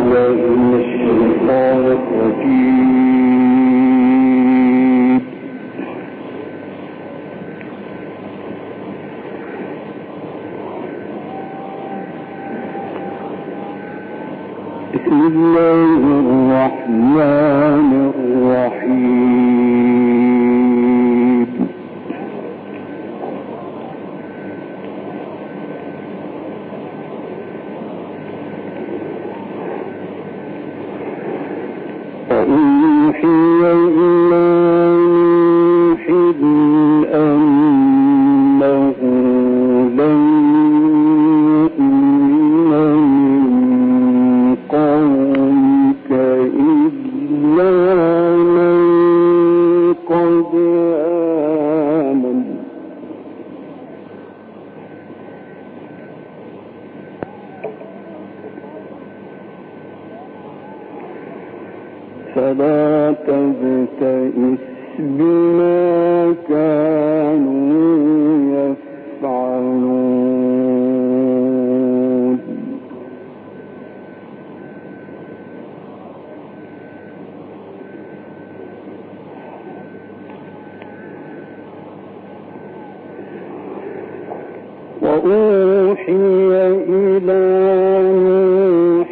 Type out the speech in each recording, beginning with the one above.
بسم الله الرحمن الرحيم. وأوحي إلى نوح أنه لن فلا تبتئس بما كانوا يفعلون. وأوحي إلى نوح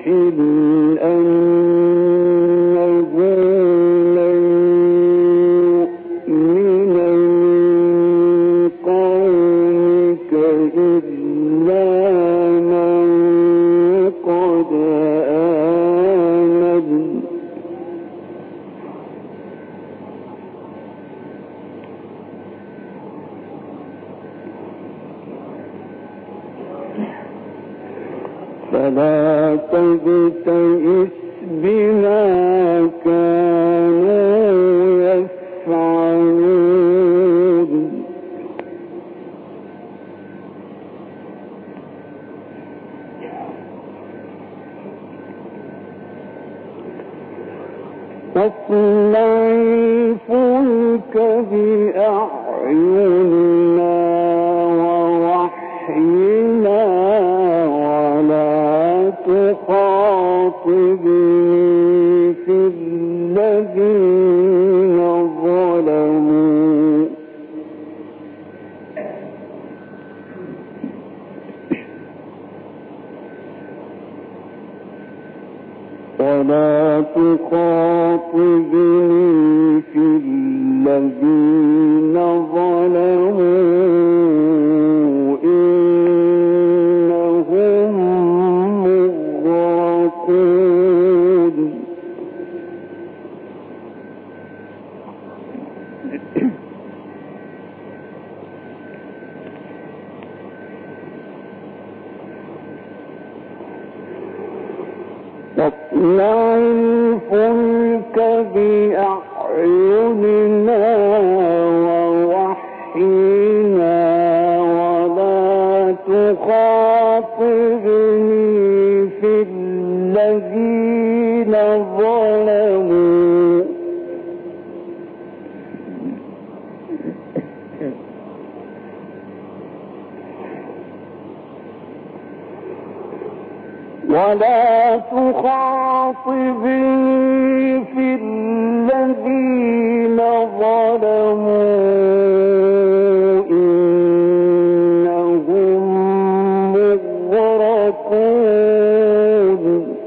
فلا تبتئس بما كانوا يفعلون. واصنع الفلك بأعيننا ووحينا تخاطبني في الذين ظلموا ولا تخاطبني في الذين ظلموا واصنع الفلك بأعيننا ووحينا ولا تخاطبني في الذين ظلموا ولا تخاطبني في الذين ظلموا إنهم مغرقون.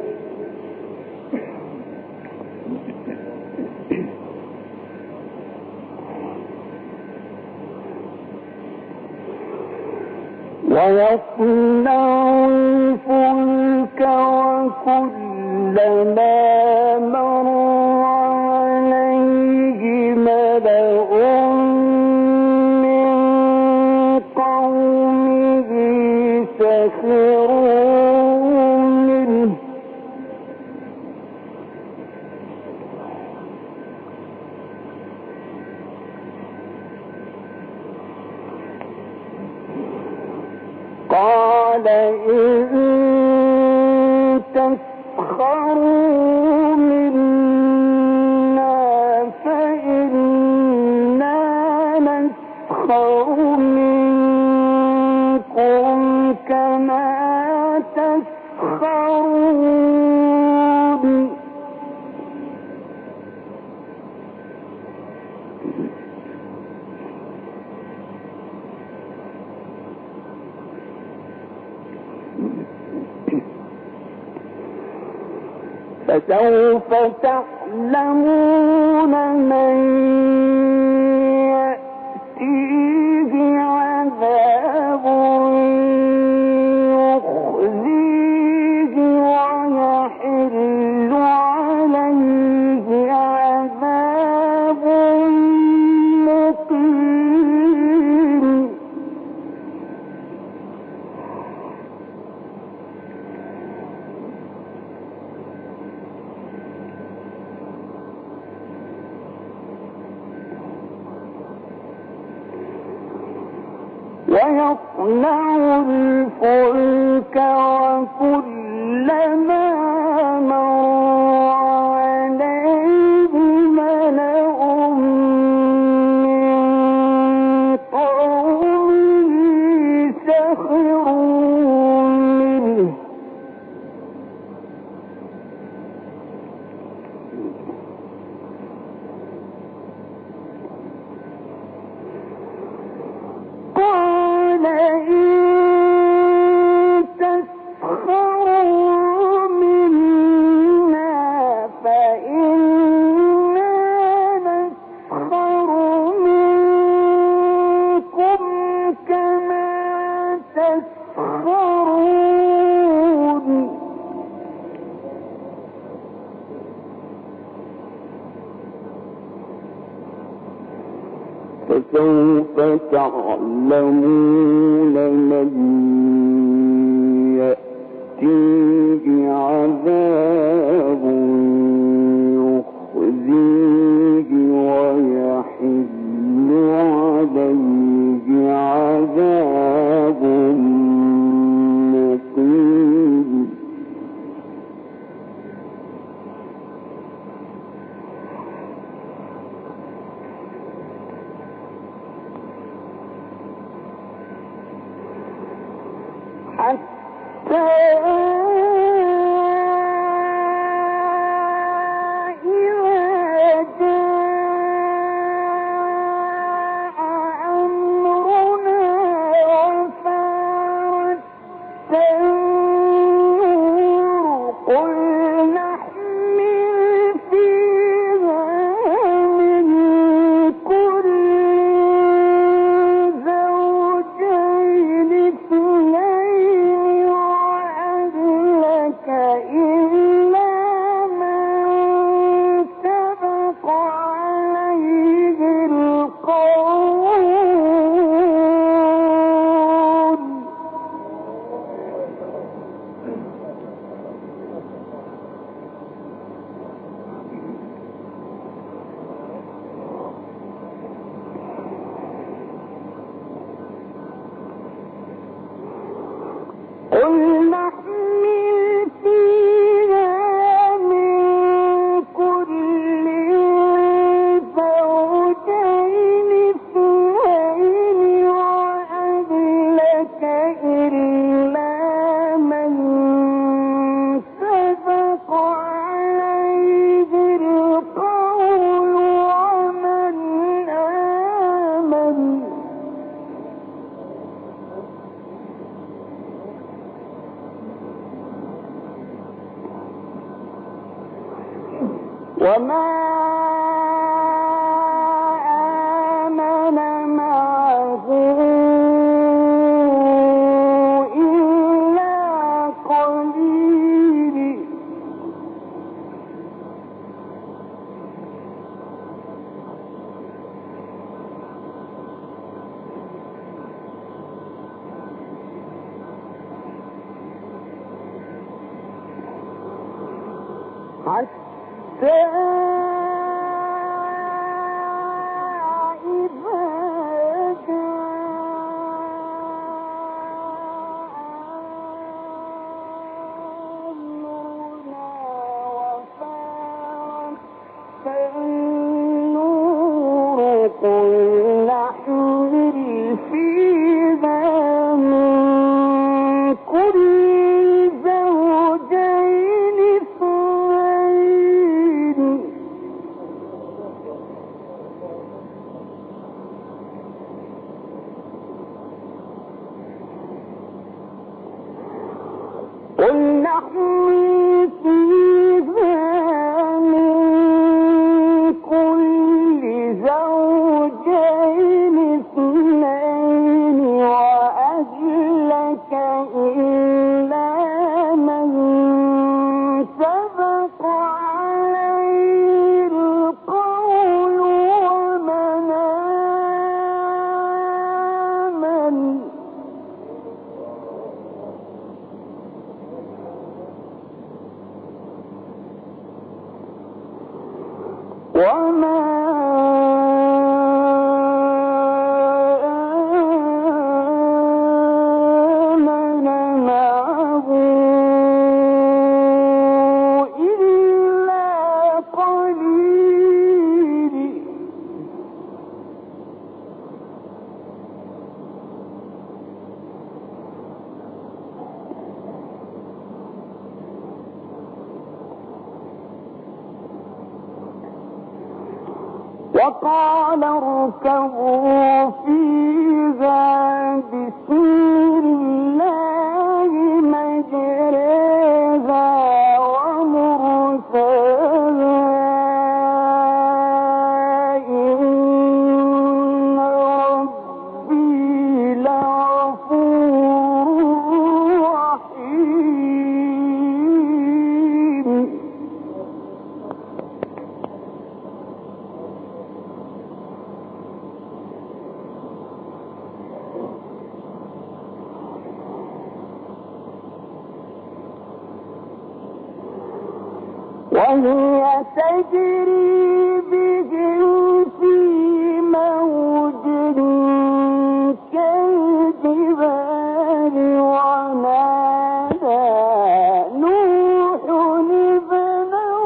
ويصنع الفلك وكلما مر عليه ملأ من قومه سخروا منه قال إن تسخروا منا فإنا نسخر منكم كما تسخرون. فسوف تعلمون من يأتيه عذاب يخزيه ويحل عليه عذاب مقيم. ويصنع الفلك وكلما مر عليه ملأ من قومه سخروا منه قال إن تسخروا منا فإنا نسخر منكم كما تسخرون. فسوف تعلمون من يأتيه عذاب يخزيه ويحل عليه عذاب مقيم. حتى إذا جاء أمرنا وفارت النور قل نحمل فيها من كل زوجين اثنين وأهلك إلا من سبق عليه القول. قل نحمل فيها من كل زوجين اثنين وأهلك إلا من سبق عليه القول ومن آمن. وما آمن معه إلا قليل. حتى إذا جاء أمرنا وفارت النور قل نحمل فيها من كل زوجين اثنين قل نحمل فيها وقال اركبوا فيها بسم الله مجريها ومرساها إن ربي لغفور رحيم. وهي تجري بهم في موج كالجبال ونادى نوح ابنه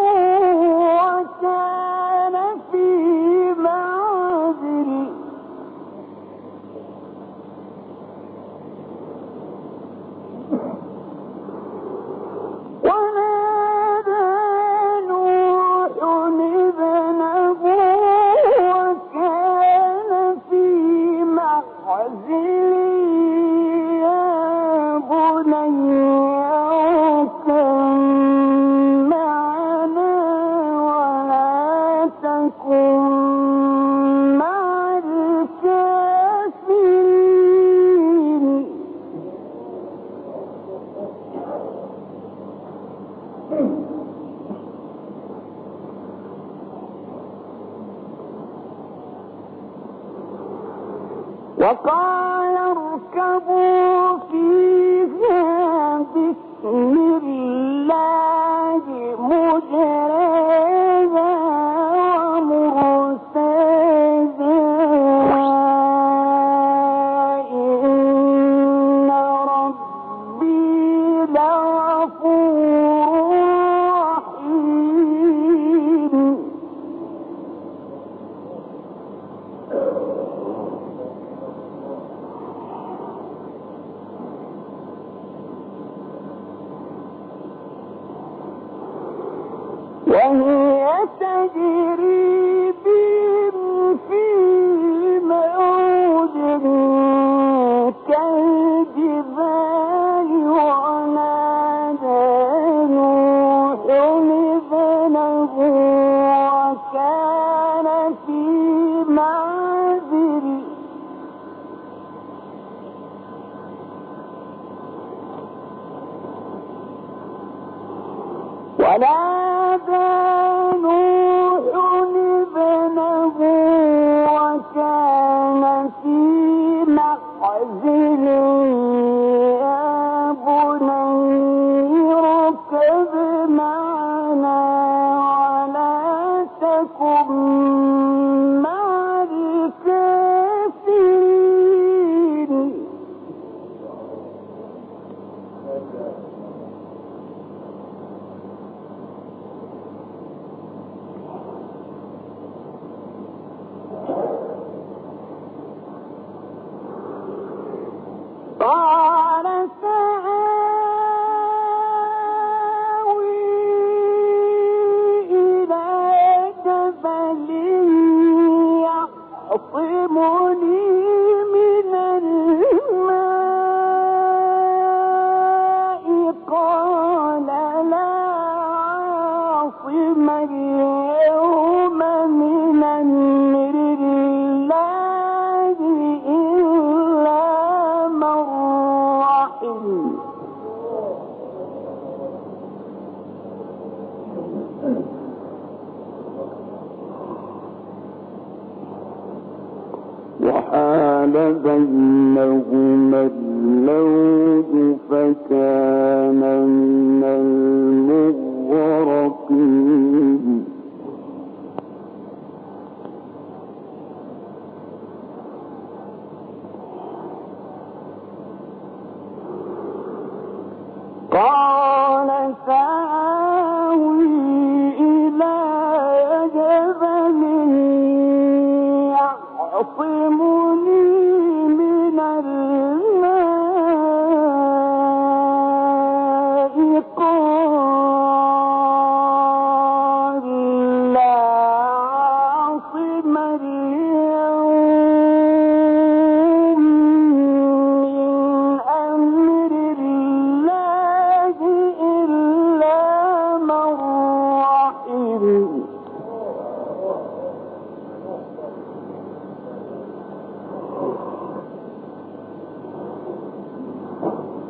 وكان في معزل وقال اركبوا فيها بسم الله مجريها ومرساها إن ربي لغفور رحيم. وهي تجري بهم في موج كالجبال ونادى نوح ابنه وكان في معزل ونادى نوح ابنه وكان في معزل يا بني اركب معنا ولا تكن مع الكافرين. قال سآوي إلى جبل يعصمني من الماء قال لا عاصم اليوم من أمر الله إلا من رحم. وحال بينهما الموج فكان من المغرقين. قال سآوي إلى جبل يعصمني من الماء قال لا عاصم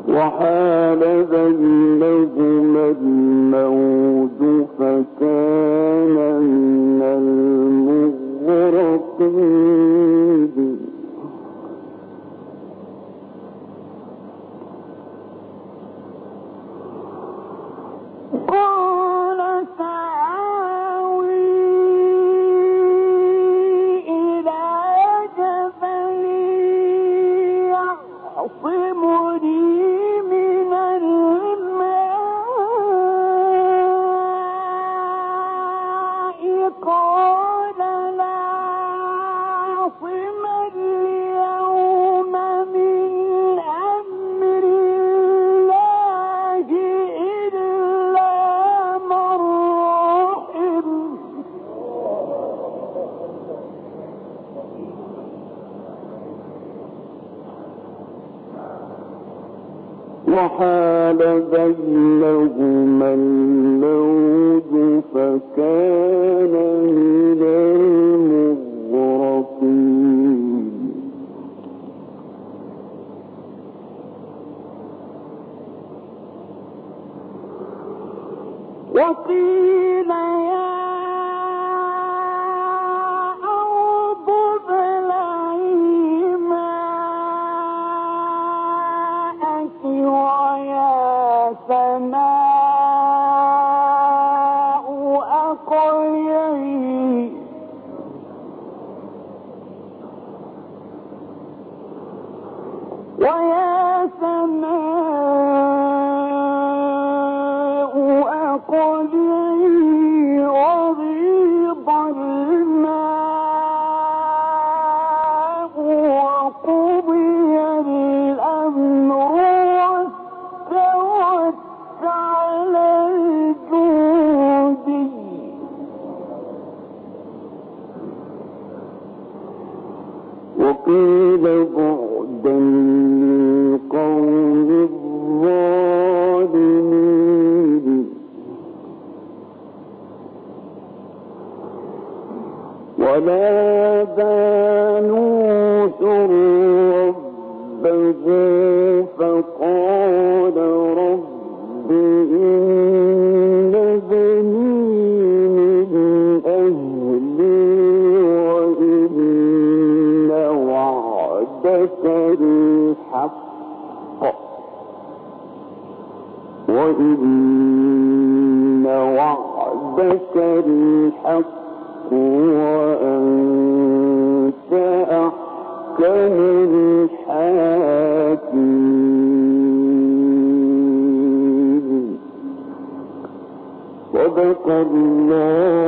وحال بينهما الموج فكان من المغرقين قال سآوي إلى جبل يعصمني من الماء قال لا عاصم اليوم من أمر الله إلا من رحم وحال بينهما الموج فكان من المغرقين وقيل يا أرض ابلعي ماءك ويا سماء أقلعي ويا سماء أقلعي وغيض الماء وقضي الأمر واستوت على الجودي وقيل بعدا للقوم الظالمين ونادى نوح ربه فقال رب إن بني من أهلي وإن وعدك الحق وأنت أحكم الحاكمين صدق الله